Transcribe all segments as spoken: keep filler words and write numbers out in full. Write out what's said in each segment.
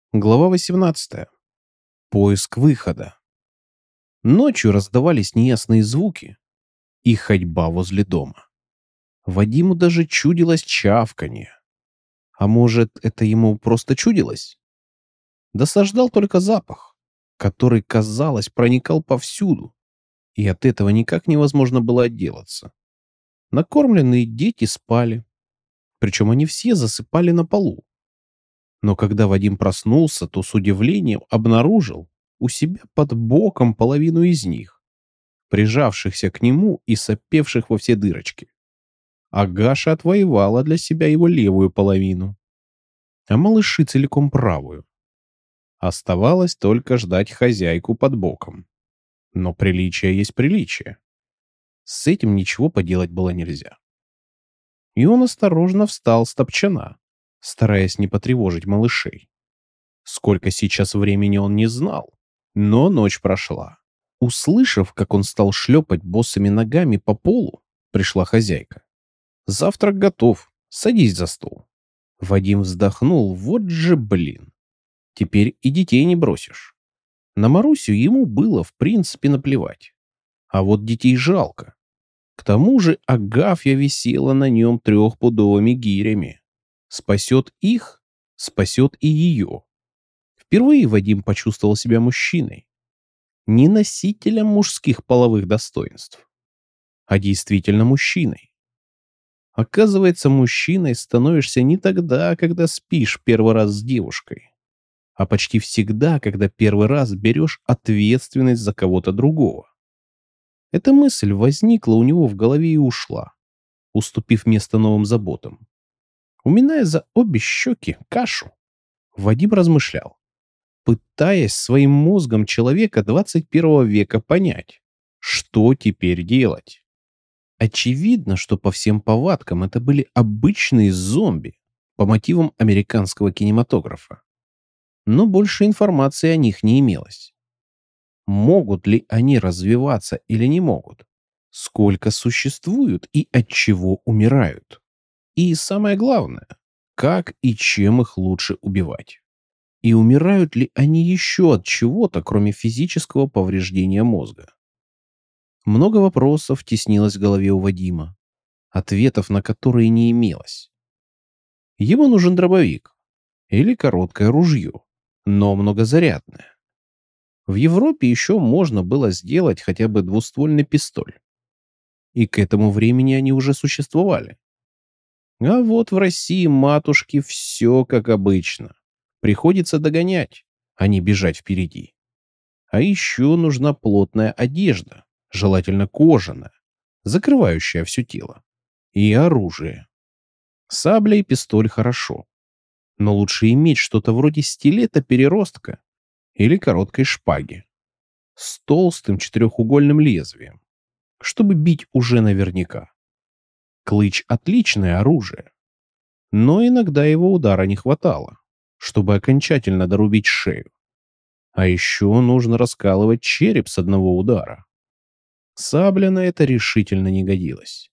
Глава восемнадцатая. Поиск выхода. Ночью раздавались неясные звуки и ходьба возле дома. Вадиму даже чудилось чавканье. А может, это ему просто чудилось? Досаждал только запах, который, казалось, проникал повсюду, и от этого никак невозможно было отделаться. Накормленные дети спали, причем они все засыпали на полу. Но когда Вадим проснулся, то с удивлением обнаружил у себя под боком половину из них, прижавшихся к нему и сопевших во все дырочки. Агаша отвоевала для себя его левую половину, а малыши целиком правую. Оставалось только ждать хозяйку под боком. Но приличие есть приличие. С этим ничего поделать было нельзя. И он осторожно встал с топчана, стараясь не потревожить малышей. Сколько сейчас времени он не знал, но ночь прошла. Услышав, как он стал шлепать босыми ногами по полу, пришла хозяйка. «Завтрак готов. Садись за стол». Вадим вздохнул. Вот же блин. Теперь и детей не бросишь. На Марусю ему было в принципе наплевать. А вот детей жалко. К тому же Агафья висела на нем трехпудовыми гирями. Спасет их, спасет и ее. Впервые Вадим почувствовал себя мужчиной. Не носителем мужских половых достоинств, а действительно мужчиной. Оказывается, мужчиной становишься не тогда, когда спишь первый раз с девушкой, а почти всегда, когда первый раз берешь ответственность за кого-то другого. Эта мысль возникла у него в голове и ушла, уступив место новым заботам. Уминая за обе щеки кашу, Вадим размышлял, пытаясь своим мозгом человека двадцать первого века понять, что теперь делать. Очевидно, что по всем повадкам это были обычные зомби по мотивам американского кинематографа. Но больше информации о них не имелось. Могут ли они развиваться или не могут? Сколько существуют и от чего умирают? И самое главное, как и чем их лучше убивать? И умирают ли они еще от чего-то, кроме физического повреждения мозга? Много вопросов теснилось в голове у Вадима, ответов на которые не имелось. Ему нужен дробовик или короткое ружье, но многозарядное. В Европе еще можно было сделать хотя бы двуствольный пистоль. И к этому времени они уже существовали. А вот в России, матушки, все как обычно. Приходится догонять, а не бежать впереди. А еще нужна плотная одежда, желательно кожаная, закрывающая все тело. И оружие. Сабля и пистоль хорошо. Но лучше иметь что-то вроде стилета-переростка или короткой шпаги с толстым четырехугольным лезвием, чтобы бить уже наверняка. Клыч — отличное оружие, но иногда его удара не хватало, чтобы окончательно дорубить шею. А еще нужно раскалывать череп с одного удара. Сабля на это решительно не годилась.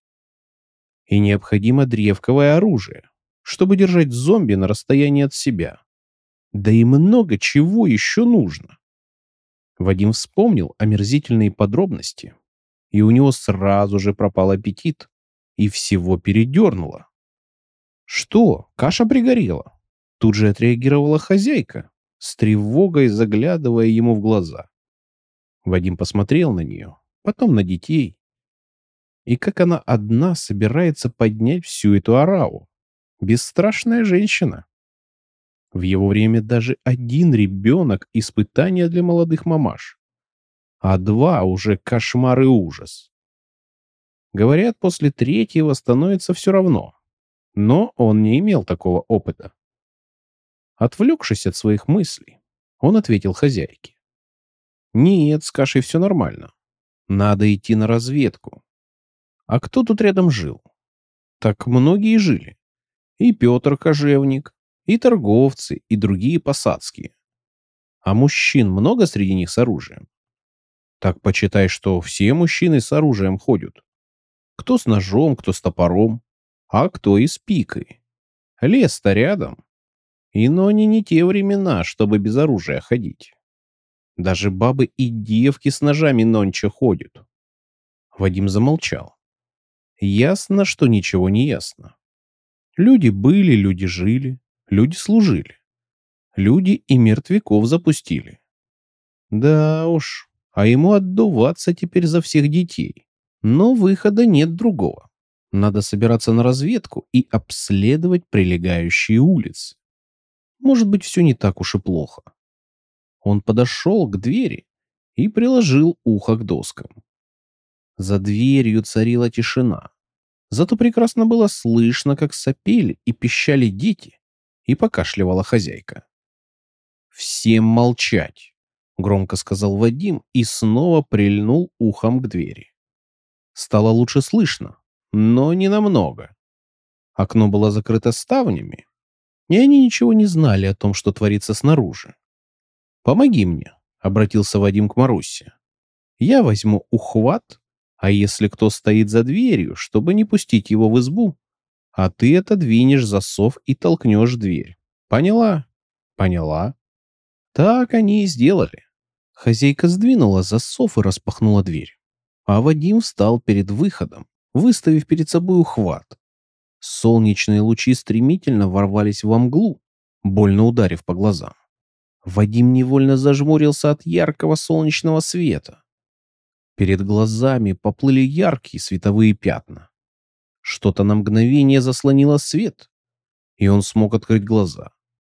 И необходимо древковое оружие, чтобы держать зомби на расстоянии от себя. Да и много чего еще нужно. Вадим вспомнил омерзительные подробности, и у него сразу же пропал аппетит, и всего передернуло. «Что, каша пригорела?» Тут же отреагировала хозяйка, с тревогой заглядывая ему в глаза. Вадим посмотрел на нее, потом на детей. И как она одна собирается поднять всю эту ораву. Бесстрашная женщина. В его время даже один ребенок — испытание для молодых мамаш. А два — уже кошмар и ужас. Говорят, после третьего становится все равно. Но он не имел такого опыта. Отвлекшись от своих мыслей, он ответил хозяйке. «Нет, с кашей все нормально. Надо идти на разведку. А кто тут рядом жил?» Так многие жили. И Петр Кожевник, и торговцы, и другие посадские. А мужчин много среди них с оружием? Так почитай, что все мужчины с оружием ходят. Кто с ножом, кто с топором, а кто и с пикой. Лес-то рядом. И но они не те времена, чтобы без оружия ходить. Даже бабы и девки с ножами нонче ходят. Вадим замолчал. Ясно, что ничего не ясно. Люди были, люди жили, люди служили. Люди и мертвяков запустили. Да уж, а ему отдуваться теперь за всех детей. Но выхода нет другого. Надо собираться на разведку и обследовать прилегающие улицы. Может быть, все не так уж и плохо. Он подошел к двери и приложил ухо к доскам. За дверью царила тишина. Зато прекрасно было слышно, как сопели и пищали дети, и покашливала хозяйка. «Всем молчать!» — громко сказал Вадим и снова прильнул ухом к двери. Стало лучше слышно, но не намного. Окно было закрыто ставнями, и они ничего не знали о том, что творится снаружи. «Помоги мне», — обратился Вадим к Марусе. «Я возьму ухват, а если кто стоит за дверью, чтобы не пустить его в избу, а ты отодвинешь засов и толкнешь дверь. Поняла?» «Поняла». Так они и сделали. Хозяйка сдвинула засов и распахнула дверь. А Вадим встал перед выходом, выставив перед собой ухват. Солнечные лучи стремительно ворвались во мглу, больно ударив по глазам. Вадим невольно зажмурился от яркого солнечного света. Перед глазами поплыли яркие световые пятна. Что-то на мгновение заслонило свет, и он смог открыть глаза.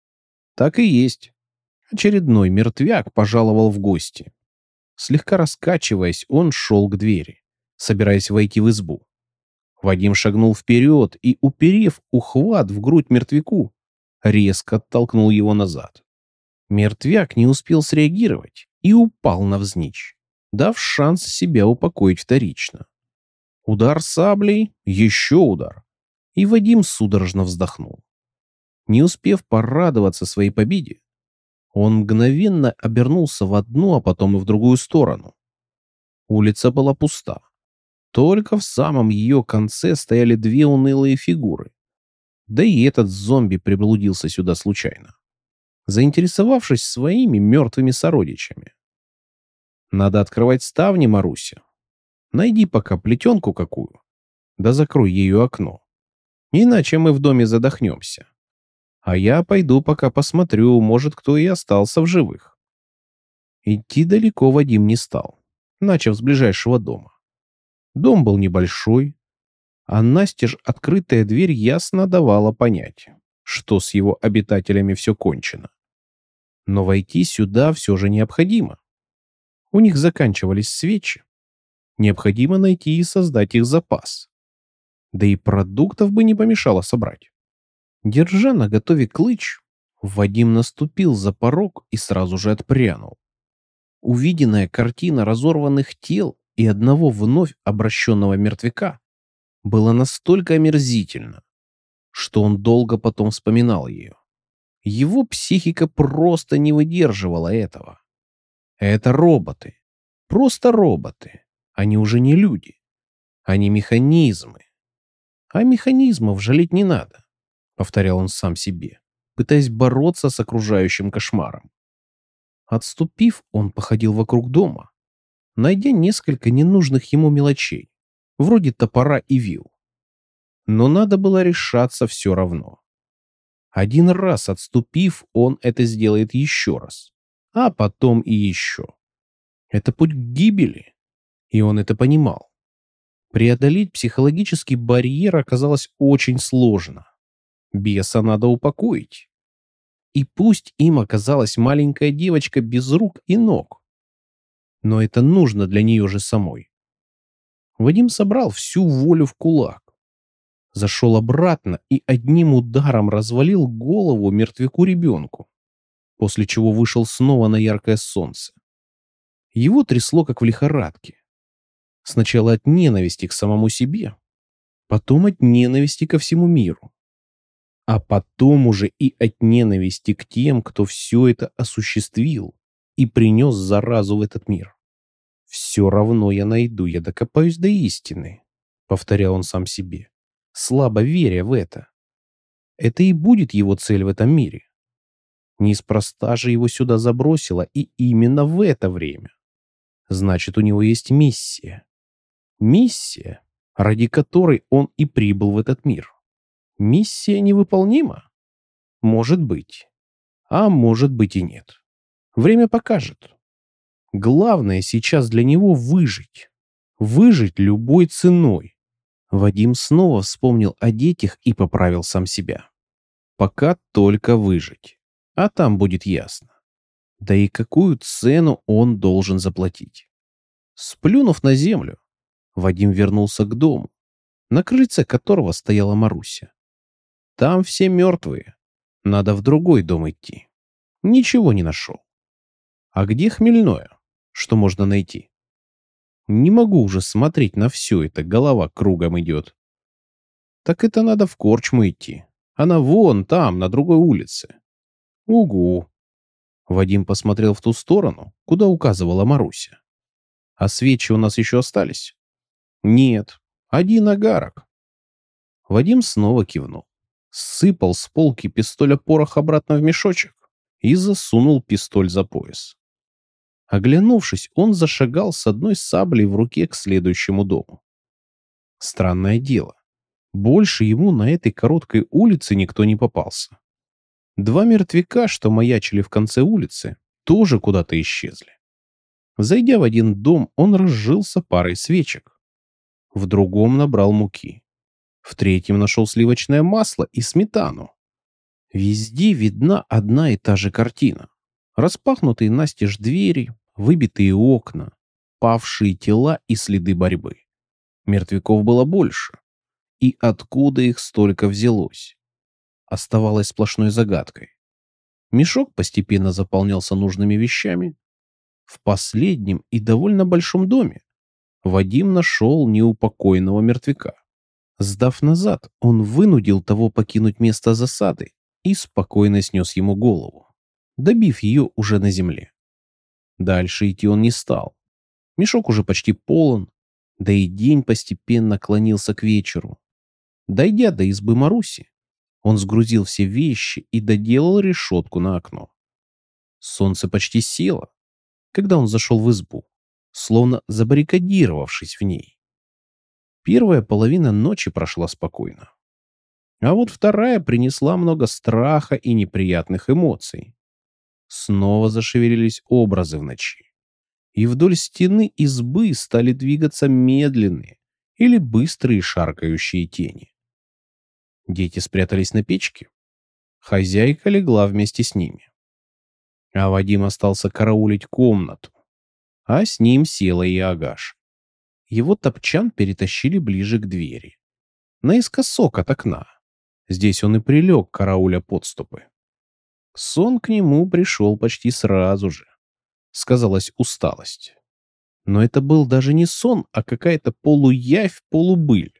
Так и есть. Очередной мертвяк пожаловал в гости. Слегка раскачиваясь, он шел к двери, собираясь войти в избу. Вадим шагнул вперед и, уперев ухват в грудь мертвяку, резко оттолкнул его назад. Мертвяк не успел среагировать и упал навзничь, дав шанс себя упокоить вторично. Удар саблей, еще удар, и Вадим судорожно вздохнул. Не успев порадоваться своей победе, он мгновенно обернулся в одну, а потом и в другую сторону. Улица была пуста. Только в самом ее конце стояли две унылые фигуры. Да и этот зомби приблудился сюда случайно, заинтересовавшись своими мертвыми сородичами. «Надо открывать ставни, Маруся. Найди пока плетенку какую, да закрой ею окно. Иначе мы в доме задохнемся. А я пойду пока посмотрю, может, кто и остался в живых». Идти далеко Вадим не стал, начав с ближайшего дома. Дом был небольшой, а настежь открытая дверь ясно давала понять, что с его обитателями все кончено. Но войти сюда все же необходимо. У них заканчивались свечи. Необходимо найти и создать их запас. Да и продуктов бы не помешало собрать. Держа наготове клыч, Вадим наступил за порог и сразу же отпрянул. Увиденная картина разорванных тел и одного вновь обращенного мертвяка была настолько омерзительна, что он долго потом вспоминал ее. Его психика просто не выдерживала этого. Это роботы. Просто роботы. Они уже не люди. Они механизмы. А механизмов жалеть не надо, повторял он сам себе, пытаясь бороться с окружающим кошмаром. Отступив, он походил вокруг дома, найдя несколько ненужных ему мелочей, вроде топора и вил. Но надо было решаться все равно. Один раз отступив, он это сделает еще раз, а потом и еще. Это путь к гибели, и он это понимал. Преодолеть психологический барьер оказалось очень сложно. Беса надо упокоить. И пусть им оказалась маленькая девочка без рук и ног, но это нужно для нее же самой. Вадим собрал всю волю в кулак, зашел обратно и одним ударом развалил голову мертвяку-ребенку, после чего вышел снова на яркое солнце. Его трясло, как в лихорадке. Сначала от ненависти к самому себе, потом от ненависти ко всему миру, а потом уже и от ненависти к тем, кто все это осуществил и принес заразу в этот мир. «Все равно я найду, я докопаюсь до истины», — повторял он сам себе, слабо веря в это. Это и будет его цель в этом мире Неспроста же его сюда забросило, и именно в это время. Значит, у него есть миссия. Миссия, ради которой он и прибыл в этот мир. Миссия невыполнима? Может быть. А может быть и нет. Время покажет. Главное сейчас для него выжить. Выжить любой ценой. Вадим снова вспомнил о детях и поправил сам себя. Пока только выжить. А там будет ясно. Да и какую цену он должен заплатить. Сплюнув на землю, Вадим вернулся к дому, на крыльце которого стояла Маруся. Там все мертвые. Надо в другой дом идти. Ничего не нашел. А где хмельное? Что можно найти? Не могу уже смотреть на все это, голова кругом идет. Так это надо в корчму идти. Она вон там, на другой улице. Угу. Вадим посмотрел в ту сторону, куда указывала Маруся. А свечи у нас еще остались? Нет, один огарок. Вадим снова кивнул. Сыпал с полки пистоля порох обратно в мешочек и засунул пистоль за пояс. Оглянувшись, он зашагал с одной саблей в руке к следующему дому. Странное дело. Больше ему на этой короткой улице никто не попался. Два мертвяка, что маячили в конце улицы, тоже куда-то исчезли. Зайдя в один дом, он разжился парой свечек. В другом набрал муки. В третьем нашел сливочное масло и сметану. Везде видна одна и та же картина. Распахнутые настежь двери, выбитые окна, павшие тела и следы борьбы. Мертвяков было больше. И откуда их столько взялось? Оставалось сплошной загадкой. Мешок постепенно заполнялся нужными вещами. В последнем и довольно большом доме Вадим нашел неупокоенного мертвяка. Сдав назад, он вынудил того покинуть место засады и спокойно снес ему голову, добив ее уже на земле. Дальше идти он не стал. Мешок уже почти полон, да и день постепенно клонился к вечеру. Дойдя до избы Маруси, он сгрузил все вещи и доделал решетку на окно. Солнце почти село, когда он зашел в избу, словно забаррикадировавшись в ней. Первая половина ночи прошла спокойно. А вот вторая принесла много страха и неприятных эмоций. Снова зашевелились образы в ночи. И вдоль стены избы стали двигаться медленные или быстрые шаркающие тени. Дети спрятались на печке. Хозяйка легла вместе с ними. А Вадим остался караулить комнату. А с ним села и Агаш. Его топчан перетащили ближе к двери. Наискосок от окна. Здесь он и прилег, карауля подступы. Сон к нему пришел почти сразу же. Сказалась усталость. Но это был даже не сон, а какая-то полуявь-полубыль.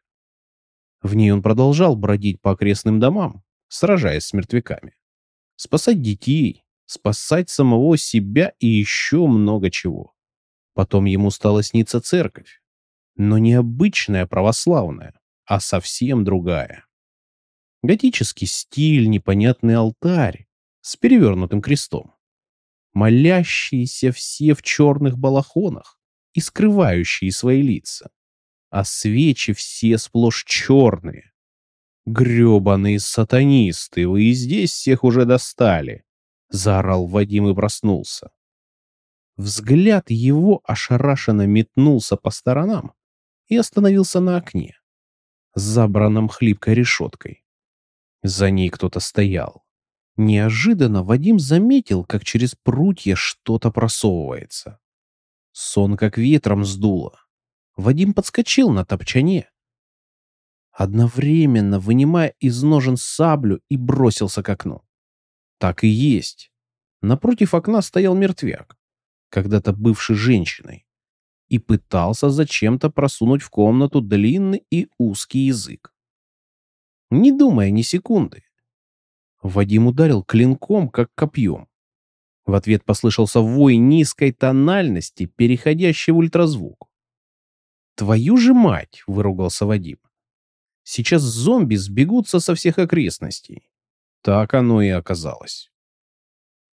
В ней он продолжал бродить по окрестным домам, сражаясь с мертвяками. Спасать детей, спасать самого себя и еще много чего. Потом ему стала сниться церковь. Но не обычная православная, а совсем другая. Готический стиль, непонятный алтарь с перевернутым крестом. Молящиеся все в черных балахонах и скрывающие свои лица. А свечи все сплошь черные. «Гребаные сатанисты, вы и здесь всех уже достали!» — заорал Вадим и проснулся. Взгляд его ошарашенно метнулся по сторонам и остановился на окне, забранном хлипкой решеткой. За ней кто-то стоял. Неожиданно Вадим заметил, как через прутья что-то просовывается. Сон как ветром сдуло. Вадим подскочил на топчане, одновременно вынимая из ножен саблю и бросился к окну. Так и есть. Напротив окна стоял мертвяк, когда-то бывший женщиной, и пытался зачем-то просунуть в комнату длинный и узкий язык. Не думая ни секунды, Вадим ударил клинком, как копьем. В ответ послышался вой низкой тональности, переходящий в ультразвук. «Твою же мать!» — выругался Вадим. «Сейчас зомби сбегутся со всех окрестностей». Так оно и оказалось.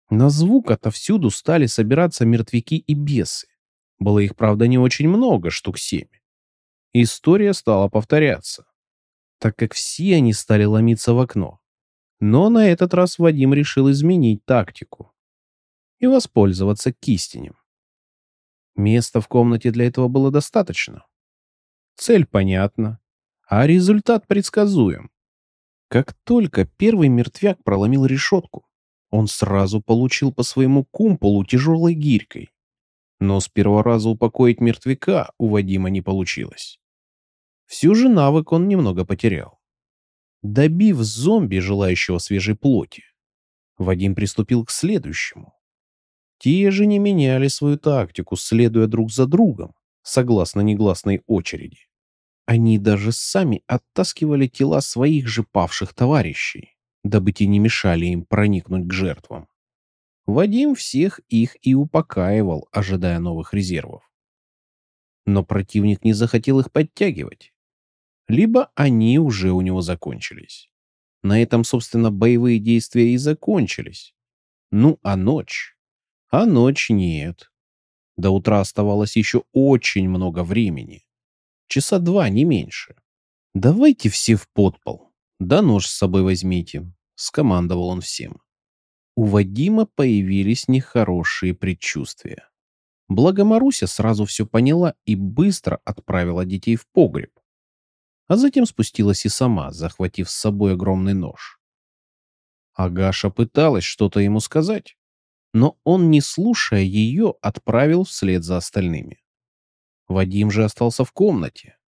На звук отовсюду стали собираться мертвяки и бесы. Было их, правда, не очень много, штук семь. История стала повторяться, так как все они стали ломиться в окно. Но на этот раз Вадим решил изменить тактику и воспользоваться кистенем. Места в комнате для этого было достаточно. Цель понятна, а результат предсказуем. Как только первый мертвяк проломил решетку, он сразу получил по своему кумполу тяжелой гирькой. Но с первого раза упокоить мертвяка у Вадима не получилось. Всю же навык он немного потерял. Добив зомби, желающего свежей плоти, Вадим приступил к следующему. Те же не меняли свою тактику, следуя друг за другом, согласно негласной очереди. Они даже сами оттаскивали тела своих же павших товарищей, дабы те не мешали им проникнуть к жертвам. Вадим всех их и упокаивал, ожидая новых резервов. Но противник не захотел их подтягивать. Либо они уже у него закончились. На этом, собственно, боевые действия и закончились. Ну, а ночь? А ночь нет. До утра оставалось еще очень много времени. Часа два, не меньше. «Давайте все в подпол. Да нож с собой возьмите», — скомандовал он всем. У Вадима появились нехорошие предчувствия. Благо Маруся сразу все поняла и быстро отправила детей в погреб. А затем спустилась и сама, захватив с собой огромный нож. Агаша пыталась что-то ему сказать, но он, не слушая ее, отправил вслед за остальными. Вадим же остался в комнате.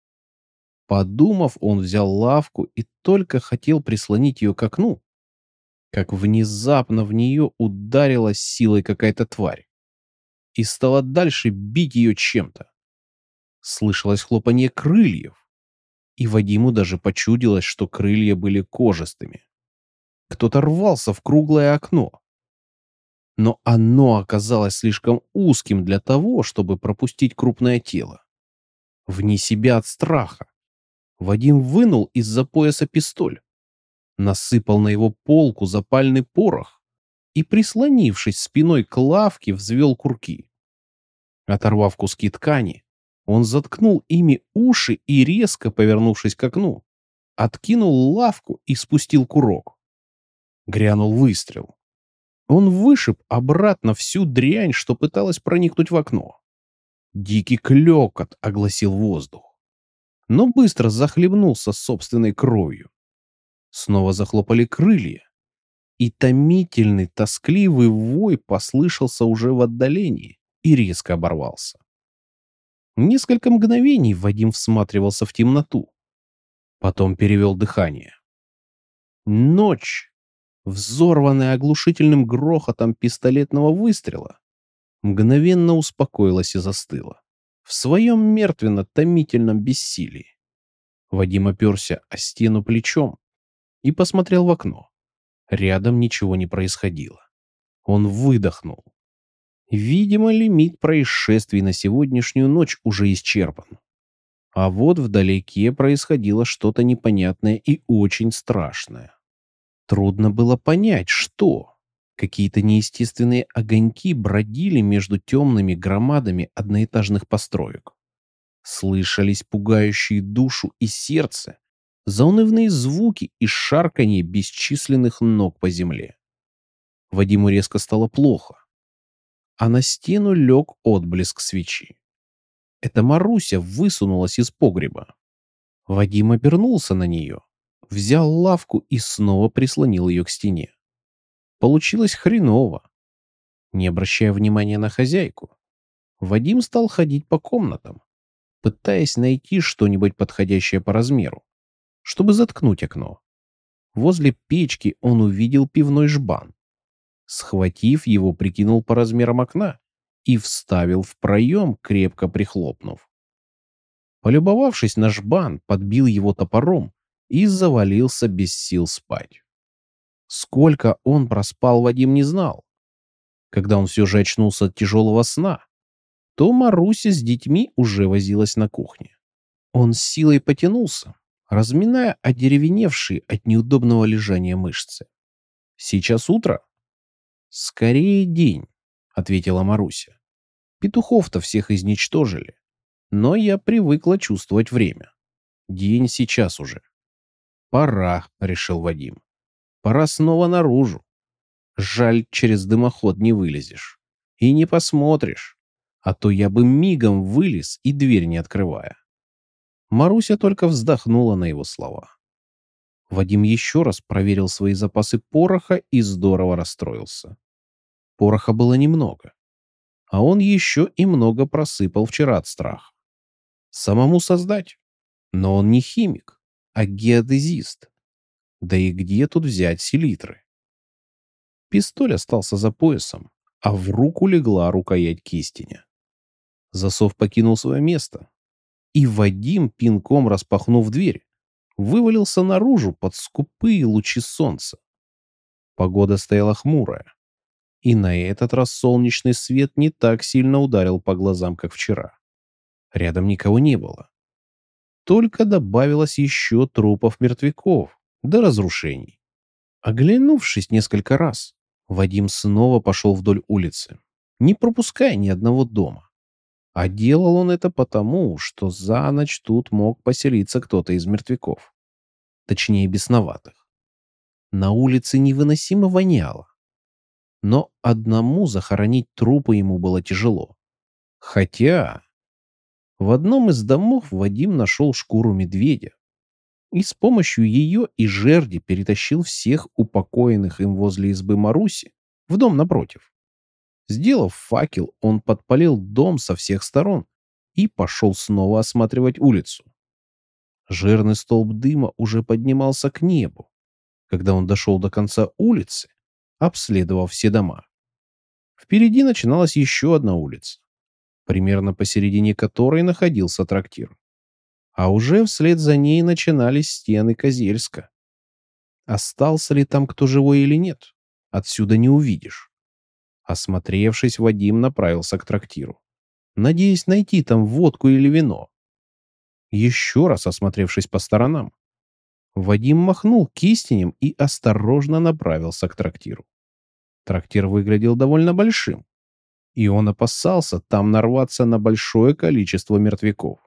Подумав, он взял лавку и только хотел прислонить ее к окну, как внезапно в нее ударила силой какая-то тварь и стала дальше бить ее чем-то. Слышалось хлопанье крыльев, и Вадиму даже почудилось, что крылья были кожистыми. Кто-то рвался в круглое окно, но оно оказалось слишком узким для того, чтобы пропустить крупное тело. Вне себя от страха Вадим вынул из-за пояса пистоль, насыпал на его полку запальный порох и, прислонившись спиной к лавке, взвел курки. Оторвав куски ткани, он заткнул ими уши и, резко повернувшись к окну, откинул лавку и спустил курок. Грянул выстрел. Он вышиб обратно всю дрянь, что пыталась проникнуть в окно. Дикий клёкот огласил воздух, но быстро захлебнулся собственной кровью. Снова захлопали крылья, и томительный, тоскливый вой послышался уже в отдалении и резко оборвался. Несколько мгновений Вадим всматривался в темноту, потом перевел дыхание. Ночь, взорванная оглушительным грохотом пистолетного выстрела, мгновенно успокоилась и застыла в своем мертвенно-томительном бессилии. Вадим оперся о стену плечом и посмотрел в окно. Рядом ничего не происходило. Он выдохнул. Видимо, лимит происшествий на сегодняшнюю ночь уже исчерпан. А вот вдалеке происходило что-то непонятное и очень страшное. Трудно было понять, что. Какие-то неестественные огоньки бродили между темными громадами одноэтажных построек. Слышались пугающие душу и сердце заунывные звуки и шарканье бесчисленных ног по земле. Вадиму резко стало плохо, а на стену лег отблеск свечи. Это Маруся высунулась из погреба. Вадим обернулся на нее, взял лавку и снова прислонил ее к стене. Получилось хреново. Не обращая внимания на хозяйку, Вадим стал ходить по комнатам, пытаясь найти что-нибудь подходящее по размеру, чтобы заткнуть окно. Возле печки он увидел пивной жбан. Схватив его, прикинул по размерам окна и вставил в проем, крепко прихлопнув. Полюбовавшись на жбан, подбил его топором и завалился без сил спать. Сколько он проспал, Вадим не знал. Когда он все же очнулся от тяжелого сна, то Маруся с детьми уже возилась на кухне. Он с силой потянулся, разминая одеревеневшие от неудобного лежания мышцы. Сейчас утро. «Скорее день», — ответила Маруся. «Петухов-то всех изничтожили. Но я привыкла чувствовать время. День сейчас уже». «Пора», — решил Вадим. «Пора снова наружу. Жаль, через дымоход не вылезешь. И не посмотришь. А то я бы мигом вылез и дверь не открывая». Маруся только вздохнула на его слова. Вадим еще раз проверил свои запасы пороха и здорово расстроился. Пороха было немного, а он еще и много просыпал вчера от страха. Самому создать? Но он не химик, а геодезист. Да и где тут взять селитры? Пистоль остался за поясом, а в руку легла рукоять кистеня. Засов покинул свое место, и Вадим, пинком распахнув дверь, вывалился наружу под скупые лучи солнца. Погода стояла хмурая, и на этот раз солнечный свет не так сильно ударил по глазам, как вчера. Рядом никого не было. Только добавилось еще трупов мертвяков до разрушений. Оглянувшись несколько раз, Вадим снова пошел вдоль улицы, не пропуская ни одного дома. А делал он это потому, что за ночь тут мог поселиться кто-то из мертвяков. Точнее, бесноватых. На улице невыносимо воняло. Но одному захоронить трупы ему было тяжело. Хотя в одном из домов Вадим нашел шкуру медведя и с помощью ее и жерди перетащил всех упокоенных им возле избы Маруси в дом напротив. Сделав факел, он подпалил дом со всех сторон и пошел снова осматривать улицу. Жирный столб дыма уже поднимался к небу, когда он дошел до конца улицы, обследовав все дома. Впереди начиналась еще одна улица, примерно посередине которой находился трактир. А уже вслед за ней начинались стены Козельска. Остался ли там кто живой или нет, отсюда не увидишь. Осмотревшись, Вадим направился к трактиру, надеясь найти там водку или вино. Еще раз осмотревшись по сторонам, Вадим махнул кистенем и осторожно направился к трактиру. Трактир выглядел довольно большим, и он опасался там нарваться на большое количество мертвяков.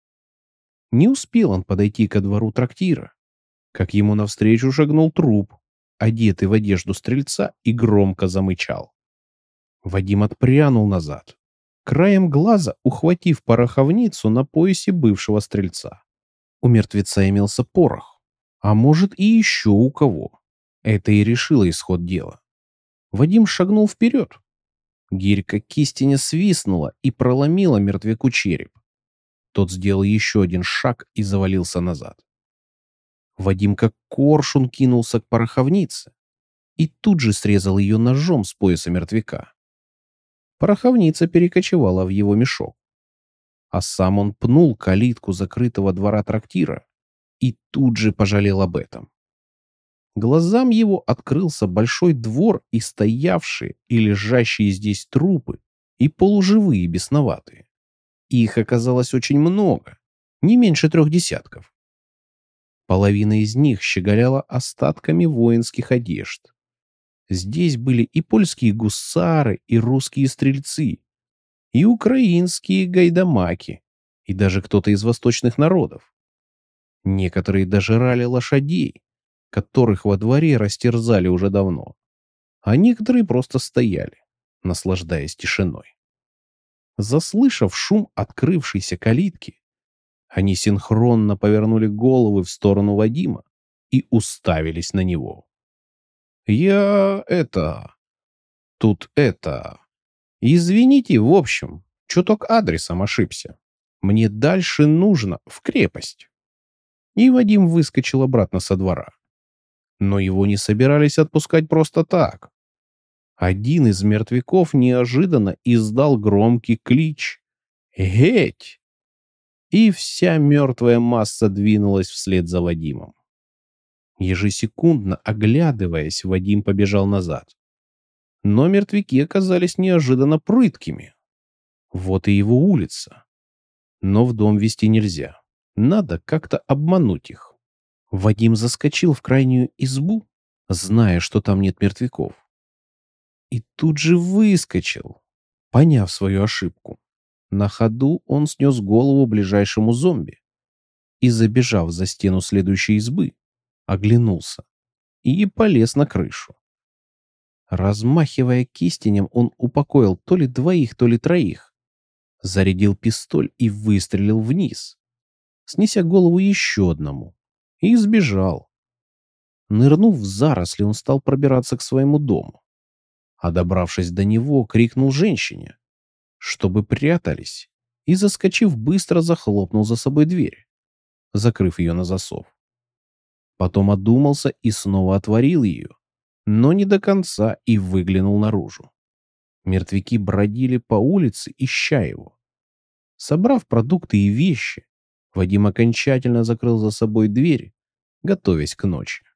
Не успел он подойти ко двору трактира, как ему навстречу шагнул труп, одетый в одежду стрельца, и громко замычал. Вадим отпрянул назад, краем глаза ухватив пороховницу на поясе бывшего стрельца. У мертвеца имелся порох, а может и еще у кого. Это и решило исход дела. Вадим шагнул вперед. Гирька кистеня свистнула и проломила мертвяку череп. Тот сделал еще один шаг и завалился назад. Вадим как коршун кинулся к пороховнице и тут же срезал ее ножом с пояса мертвяка. Пороховница перекочевала в его мешок, а сам он пнул калитку закрытого двора трактира и тут же пожалел об этом. Глазам его открылся большой двор и стоявшие и лежащие здесь трупы, и полуживые бесноватые. Их оказалось очень много, не меньше трех десятков. Половина из них щеголяла остатками воинских одежд. Здесь были и польские гусары, и русские стрельцы, и украинские гайдамаки, и даже кто-то из восточных народов. Некоторые даже рали лошадей, которых во дворе растерзали уже давно, а некоторые просто стояли, наслаждаясь тишиной. Заслышав шум открывшейся калитки, они синхронно повернули головы в сторону Вадима и уставились на него. «Я это... тут это... Извините, в общем, чуток адресом ошибся. Мне дальше нужно в крепость». И Вадим выскочил обратно со двора. Но его не собирались отпускать просто так. Один из мертвяков неожиданно издал громкий клич «Геть!», и вся мертвая масса двинулась вслед за Вадимом. Ежесекундно оглядываясь, Вадим побежал назад. Но мертвяки оказались неожиданно прыткими. Вот и его улица. Но в дом вести нельзя. Надо как-то обмануть их. Вадим заскочил в крайнюю избу, зная, что там нет мертвяков. и тут же выскочил, поняв свою ошибку. На ходу он снес голову ближайшему зомби и, забежав за стену следующей избы, оглянулся и полез на крышу. Размахивая кистенем, он упокоил то ли двоих, то ли троих, зарядил пистоль и выстрелил вниз, снеся голову еще одному, и сбежал. Нырнув в заросли, он стал пробираться к своему дому, а добравшись до него, крикнул женщине, чтобы прятались, и, заскочив, быстро захлопнул за собой дверь, закрыв ее на засов. Потом одумался и снова отворил ее, но не до конца, и выглянул наружу. Мертвяки бродили по улице, ища его. Собрав продукты и вещи, Вадим окончательно закрыл за собой дверь, готовясь к ночи.